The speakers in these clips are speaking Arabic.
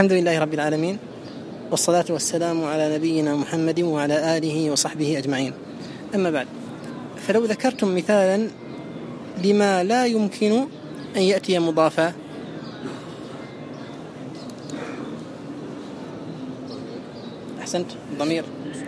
الحمد لله رب العالمين، والصلاة والسلام على نبينا محمد وعلى آله وصحبه أجمعين. أما بعد، فلو ذكرتم مثالا لما لا يمكن أن يأتي مضافا. أحسنت، ضمير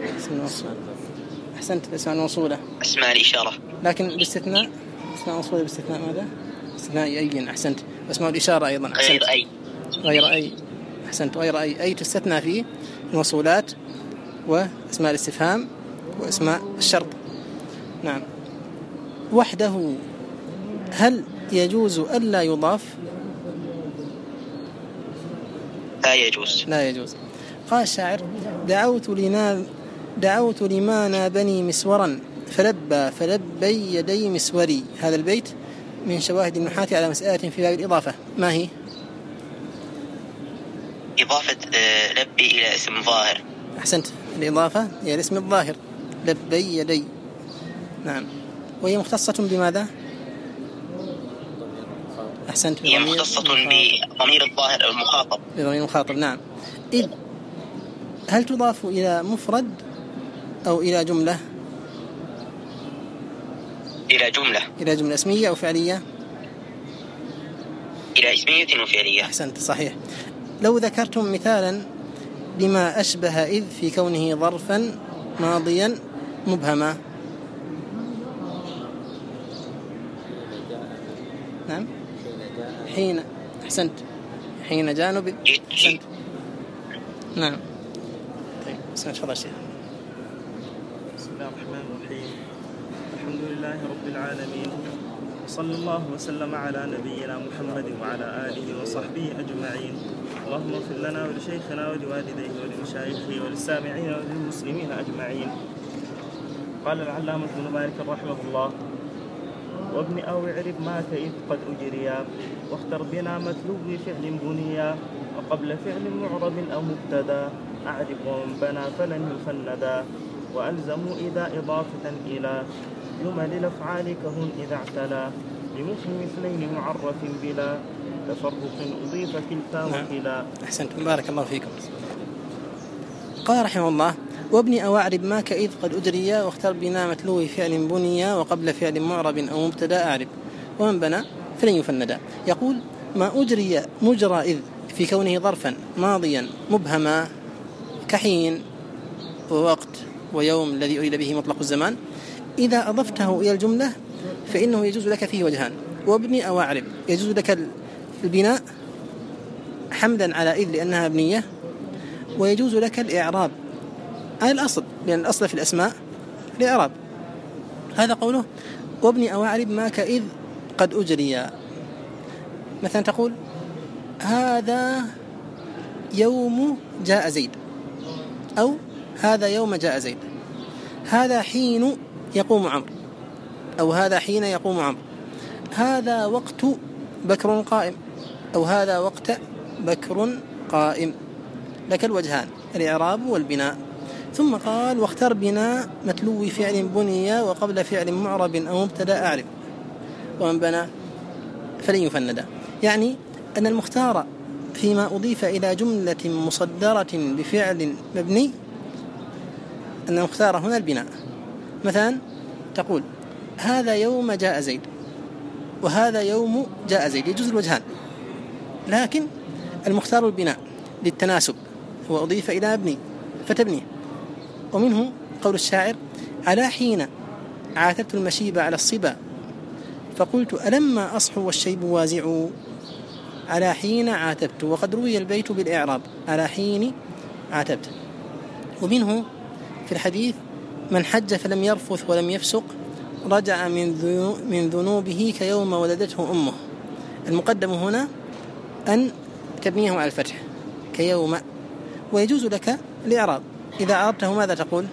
أحسنت، الأسماء الموصولة، أسماء الإشارة، لكن باستثناء أسماء موصولة باستثناء ماذا؟ باستثناء أي. أحسنت، أسماء الإشارة أيضا. أحسنت. غير أي. أحسنت، غير أي تستثنى فيه الموصولات وأسماء الاستفهام وأسماء الشرط. نعم. وحده هل يجوز ألا يضاف؟ لا يجوز. قال الشاعر: دعوت لما نابني مسورا فلبي يدي مسوري. هذا البيت من شواهد النحاة على مسألة في باب الإضافة. ما هي؟ إضافة لبي إلى اسم ظاهر. أحسنت، الإضافة إلى الاسم الظاهر، لبي يدي. نعم. وهي مختصة بماذا؟ أحسنت، هي مختصة بضمير الظاهر أو المخاطب. بضمير المخاطب. نعم. إذ هل تضاف إلى مفرد أو إلى جملة؟ إلى جملة اسمية أو فعلية؟ إلى اسمية وفعلية. أحسنت، صحيح. لو ذكرتم مثالا لما أشبه إذ في كونه ظرفا ماضيا مبهما. نعم. حين. أحسنت، حين جانب. أحسنت. نعم. طيب، تفضل شيخ. بسم الله الرحمن الرحيم. الحمد لله رب العالمين، صلى الله وسلم على نبينا محمد وعلى آله وصحبه أجمعين. اللهم اغفر لنا ولشيخنا ولوالديه ولمشايخه وللسامعين وللمسلمين أجمعين. قال العلامة ابن مالك رحمه الله: وابن أو اعرب ما كإذ قد أجريا، واختر بنا متلو فعل بنيا، وقبل فعل معرب أو مبتدا، أعرب ومن بنى فلن يفندا، وألزموا إذا إضافة إلى جمل الأفعال كهن إذا اعتلى، لمثل مثلين معرف بلا تفرق أضيف كلتا وكلا. أحسنت، بارك الله فيكم. قال رحمه الله: وابن أو أعرب ما كإذ قد أجريا، واختر بنا متلو فعل بنيا، وقبل فعل معرب أو مبتدا أعرب ومن بنى فلن يفندا. يقول: ما أجري مجرى إذ في كونه ظرفا ماضيا مبهما كحين ووقت ويوم الذي أريد به مطلق الزمان، إذا أضفته إلى الجملة فإنه يجوز لك فيه وجهان. وابن أو أعرب يجوز لك البناء حمدا على إذ لأنها بنية، ويجوز لك الإعراب على الأصل، لأن الأصل في الأسماء الإعراب. هذا قوله: وابن أو أعرب ما كإذ قد أجريا. مثلا تقول: هذا يوم جاء زيد، أو هذا يوم جاء زيد. هذا حين يقوم عمرو، أو هذا حين يقوم عمرو. هذا وقت بكر قائم، أو هذا وقت بكر قائم. لك الوجهان، الإعراب والبناء. ثم قال: واختر بنا متلو فعل بنيا، وقبل فعل معرب أو مبتدا أعرب ومن بنى فلن يفندا. يعني أن المختار فيما أضيف إلى جملة مصدرة بفعل مبني، أن المختار هنا البناء. مثلا تقول: هذا يوم جاء زيد، وهذا يوم جاء زيد، يجوز الوجهان، لكن المختار البناء للتناسب، هو أضيف إلى مبني فتبنيه. ومنه قول الشاعر: على حين عاتبت المشيب على الصبا، فقلت ألما أصحو والشيب وازع. على حين عاتبت، وقد روي البيت بالإعراب على حين عاتبت. ومنه في الحديث: من حج فلم يرفث ولم يفسق رجع من ذنوبه كيوم ولدته أمه. المقدم هنا أن تبنيه على الفتح كيوم. ويجوز لك الإعراب إذا أعربته ماذا تقول؟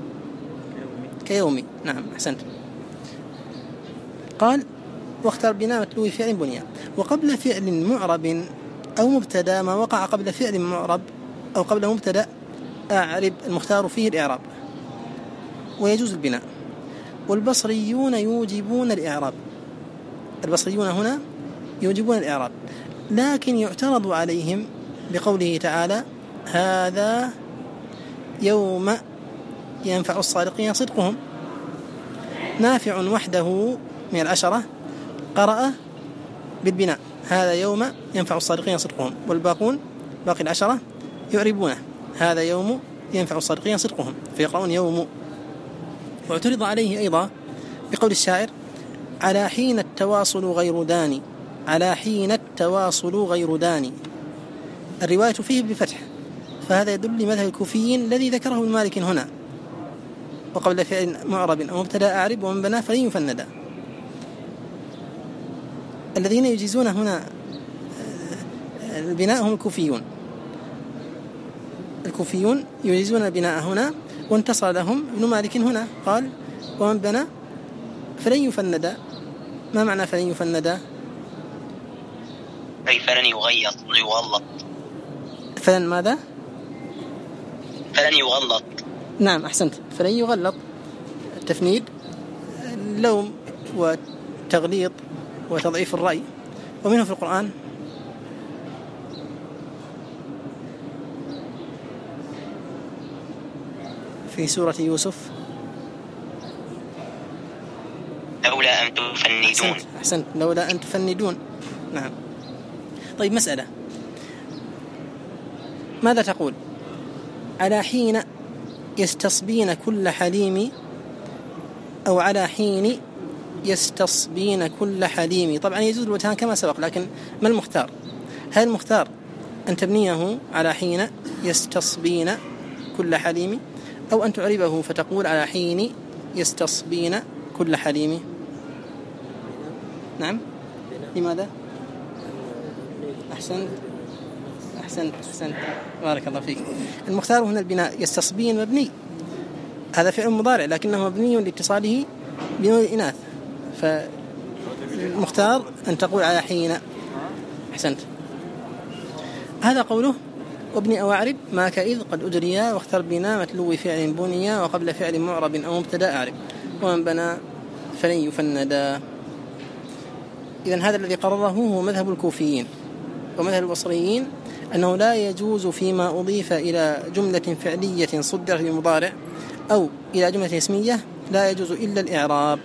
كيومي. نعم، أحسنت. قال: واختر بنا متلو فعل بنيا، وقبل فعل معرب أو مبتدا ما وقع قبل فعل معرب أو قبل مبتدا أعرب، المختار فيه الإعراب، ويجوز البناء. والبصريون يوجبون الإعراب، البصريون هنا يوجبون الإعراب، لكن يعترض عليهم بقوله تعالى هذا يوم ينفع الصادقين صدقهم. نافع وحده من العشرة قرأ بالبناء هذا يوم ينفع الصادقين صدقهم، والباقون باقي العشرة يعربونه هذا يوم ينفع الصادقين صدقهم فيقرؤون يوم. واعترض عليه أيضا بقول الشاعر على حين التواصل غير داني، على حين التواصل غير داني، الرواية فيه بفتح، فهذا يدل لمذهب الكوفيين الذي ذكره ابن مالك هنا، وقبل فعل معرب أو مبتدأ أعرب ومن بنى فلن يفندا. الذين يجيزون هنا البناء هم الكوفيون، الكوفيون يجيزون البناء هنا، وانتصر لهم ابن مالك هنا قال ومن بنى فلن يفندا. ما معنى فلن يفندا؟ أي فلن يغيط ويغلط. فلن ماذا؟ فلن يغلط. نعم أحسنت، فلن يغلط التفنيد اللوم والتغليط وتضعيف الرأي. ومنه في القرآن في سورة يوسف لولا أن تفندون. أحسنت لولا أن تفندون. نعم. طيب مسألة، ماذا تقول على حين يستصبين كل حليم أو على حين يستصبين كل حليم؟ طبعا يجوز الوجهان كما سبق، لكن ما المختار؟ هل المختار أن تبنيه على حين يستصبين كل حليم، أو أن تعربه فتقول على حين يستصبين كل حليم؟ نعم. لماذا؟ أحسنت بارك الله فيك. المختار هنا البناء، يستصبين مبني، هذا فعل مضارع لكنه مبني لاتصاله بنون الإناث، فالمختار أن تقول على حين. أحسنت. هذا قوله وابن أواعرب ما كإذ قد أدريا واختر بنا متلو فعل بنيا وقبل فعل معرب أو مبتدأ أعرب ومن بنى فلن يفندا. إذن هذا الذي قرره هو مذهب الكوفيين. ومذهب البصريين أنه لا يجوز فيما أضيف إلى جملة فعلية صدرت بالمضارع أو إلى جملة اسمية لا يجوز إلا الإعراب.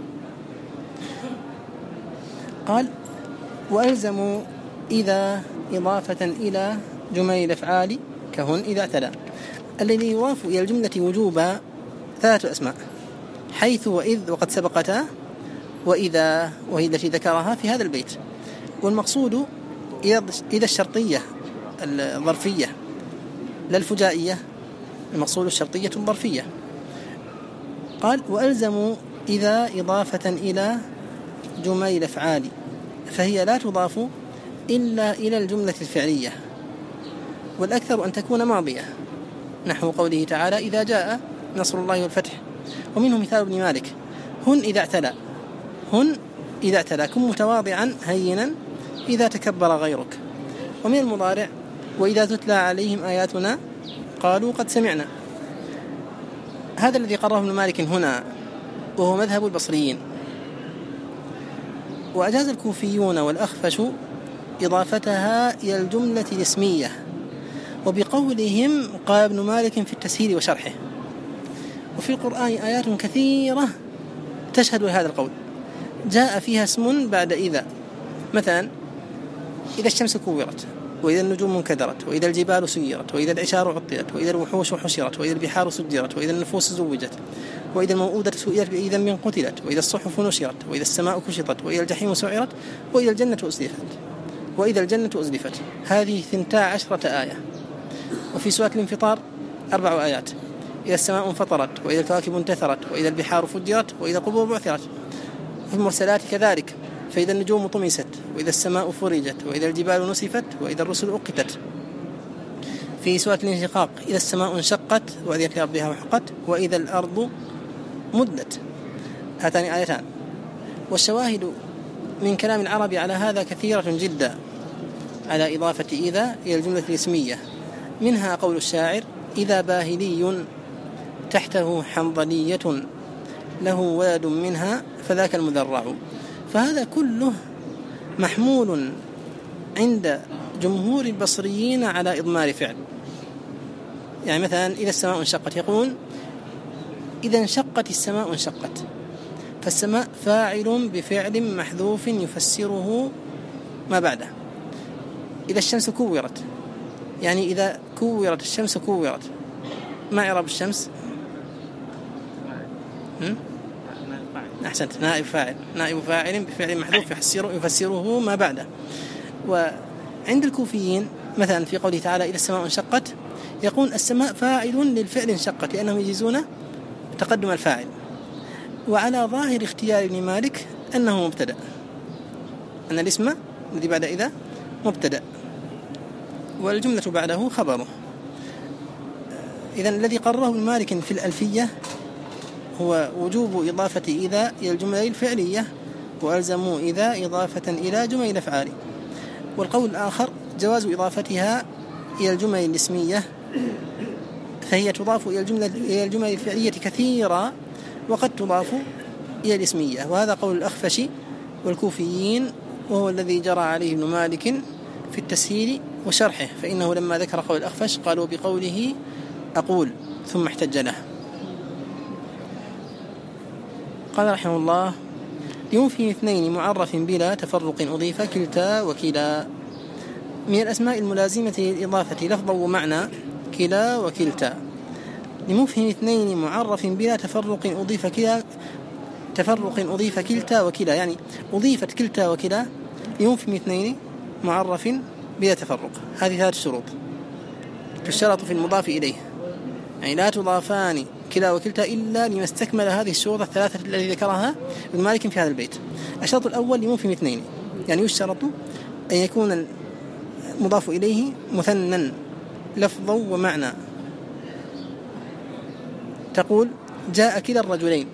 قال وألزموا إذا إضافة إلى جمل الأفعال كهن إذا اعتلى. الذي يضاف إلى الجملة وجوبا ثلاثة أسماء، حيث وإذ وقد سبقتا وإذا وهي التي ذكرها في هذا البيت. والمقصود إذا الشرطية الظرفية لا الفجائية، المقصود الشرطية الظرفية. قال وألزموا إذا إضافة إلى جمل الأفعال فهي لا تضاف إلا إلى الجملة الفعلية، والأكثر أن تكون ماضية، نحو قوله تعالى إذا جاء نصر الله والفتح. ومنه مثال ابن مالك هن إذا اعتلى، هن إذا اعتلى كن متواضعا هينا إذا تكبر غيرك. ومن المضارع وإذا تتلى عليهم آياتنا قالوا قد سمعنا. هذا الذي قرره ابن مالك هنا وهو مذهب البصريين. وأجاز الكوفيون والأخفش إضافتها إلى الجملة الاسمية، وبقولهم قال ابن مالك في التسهيل وشرحه. وفي القرآن آيات كثيرة تشهد لهذا القول جاء فيها اسم بعد إذا، مثلا إذا الشمس كورت وإذا النجوم انكدرت وإذا الجبال سيرت وإذا العشار عطلت وإذا الوحوش حشرت وإذا البحار سجرت وإذا النفوس زوجت وإذا الموءودة سئلت بأي ذنب قتلت وإذا الصحف نشرت وإذا السماء كشطت وإذا الجحيم سعرت وإذا الجنة أزلفت. هذه 12 آية. وفي سورة الانفطار 4 آيات، إذا السماء انفطرت وإذا الكواكب انتثرت وإذا البحار فجرت وإذا القبور بعثرت. وفي المرسلات كذلك فإذا النجوم طمست وإذا السماء فرجت وإذا الجبال نسفت وإذا الرسل أقتت. في سورة الانشقاق إذا السماء انشقت وأذنت لربها وحقت وإذا الأرض مدت. هاتان آيتان. والشواهد من كلام العرب على هذا كثيرة جدا على إضافة إذا إلى الجملة الاسمية، منها قول الشاعر إذا باهلي تحته حنظلية له ولد منها فذاك المذرع. فهذا كله محمول عند جمهور البصريين على إضمار فعل. يعني مثلا إذا السماء انشقت يقول إذا انشقت السماء انشقت، فالسماء فاعل بفعل محذوف يفسره ما بعده. إذا الشمس كورت، يعني إذا كورت الشمس كورت، ما إعراب الشمس؟ أحسنت، نائب فاعل بفعل محذوف يفسره ما بعده. وعند الكوفيين مثلا في قوله تعالى إذا السماء انشقت يقول السماء فاعل للفعل انشقت، لأنهم يجيزون تقدم الفاعل. وعلى ظاهر اختيار ابن مالك أنه مبتدأ، أن الاسم الذي بعد إذا مبتدأ والجملة بعده خبره. إذن الذي قرره ابن مالك في الألفية هو وجوب إضافة إذا إلى الجملة الفعلية، وألزموا إذا إضافة إلى جمل الأفعال. والقول الآخر جواز إضافتها إلى الجمل الاسمية، فهي تضاف إلى الجمل الفعلية كثيرا، وقد تضاف إلى الاسمية. وهذا قول الأخفش والكوفيين، وهو الذي جرى عليه ابن مالك في التسهيل وشرحه، فإنه لما ذكر قول الأخفش قالوا بقوله أقول ثم احتج له. قال رحمه الله ينفي اثنين معرف بلا تفرق أضيف كلتا وكلا. من الأسماء الملازمة للإضافة لفظا ومعنى كلا وكلتا. لمفهم اثنين معرف بلا تفرق أضيف كلتا وكلا، يعني أضيفت كلتا وكلا لمفهم اثنين معرف بلا تفرق. هذه 3 شروط تشترط في المضاف إليه، يعني لا تضافان كلا وكلتا إلا لما استكمل هذه الشروط الثلاثة التي ذكرها ابن مالك في هذا البيت. الشرط الأول لمفهم اثنين، يعني يشترط أن يكون المضاف إليه مثنى لفظا ومعنى. تقول جاء كلا الرجلين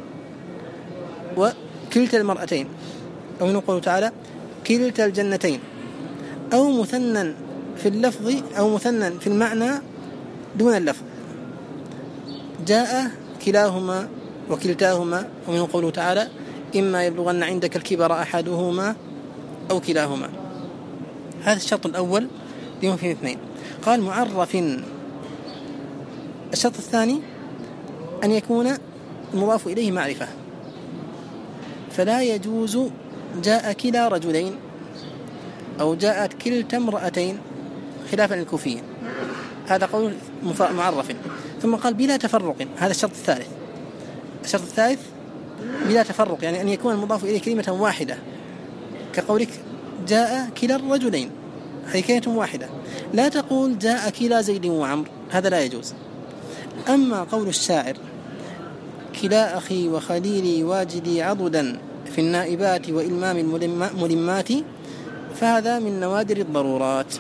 وكلتا المرأتين، أو نقول تعالى كلتا الجنتين، أو مثنى في اللفظ أو مثنى في المعنى دون اللفظ. جاء كلاهما وكلتاهما، ومن قوله تعالى إما يبلغن عندك الكبر أحدهما أو كلاهما. هذا الشرط الأول لمفهم اثنين. قال معرف. الشرط الثاني أن يكون المضاف إليه معرفة، فلا يجوز جاء كلا رجلين أو جاءت كلتا امرأتين خلافا للكوفيين. هذا قول معرف. ثم قال بلا تفرق، هذا الشرط الثالث. الشرط الثالث بلا تفرق، يعني أن يكون المضاف إليه كلمة واحدة، كقولك جاء كلا الرجلين، هذه كلمة واحدة. لا تقول جاء كلا زيد وعمر، هذا لا يجوز. أما قول الشاعر كلا أخي وخليلي واجدي عضدا في النائبات وإلمام الملمات، فهذا من نوادر الضرورات.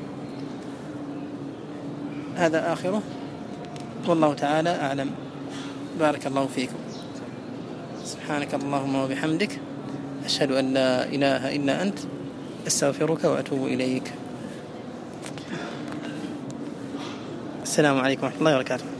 هذا آخره، والله تعالى أعلم. بارك الله فيكم. سبحانك اللهم وبحمدك، أشهد أن لا إله إلا أنت، أستغفرك وأتوب إليك. السلام عليكم ورحمة الله وبركاته.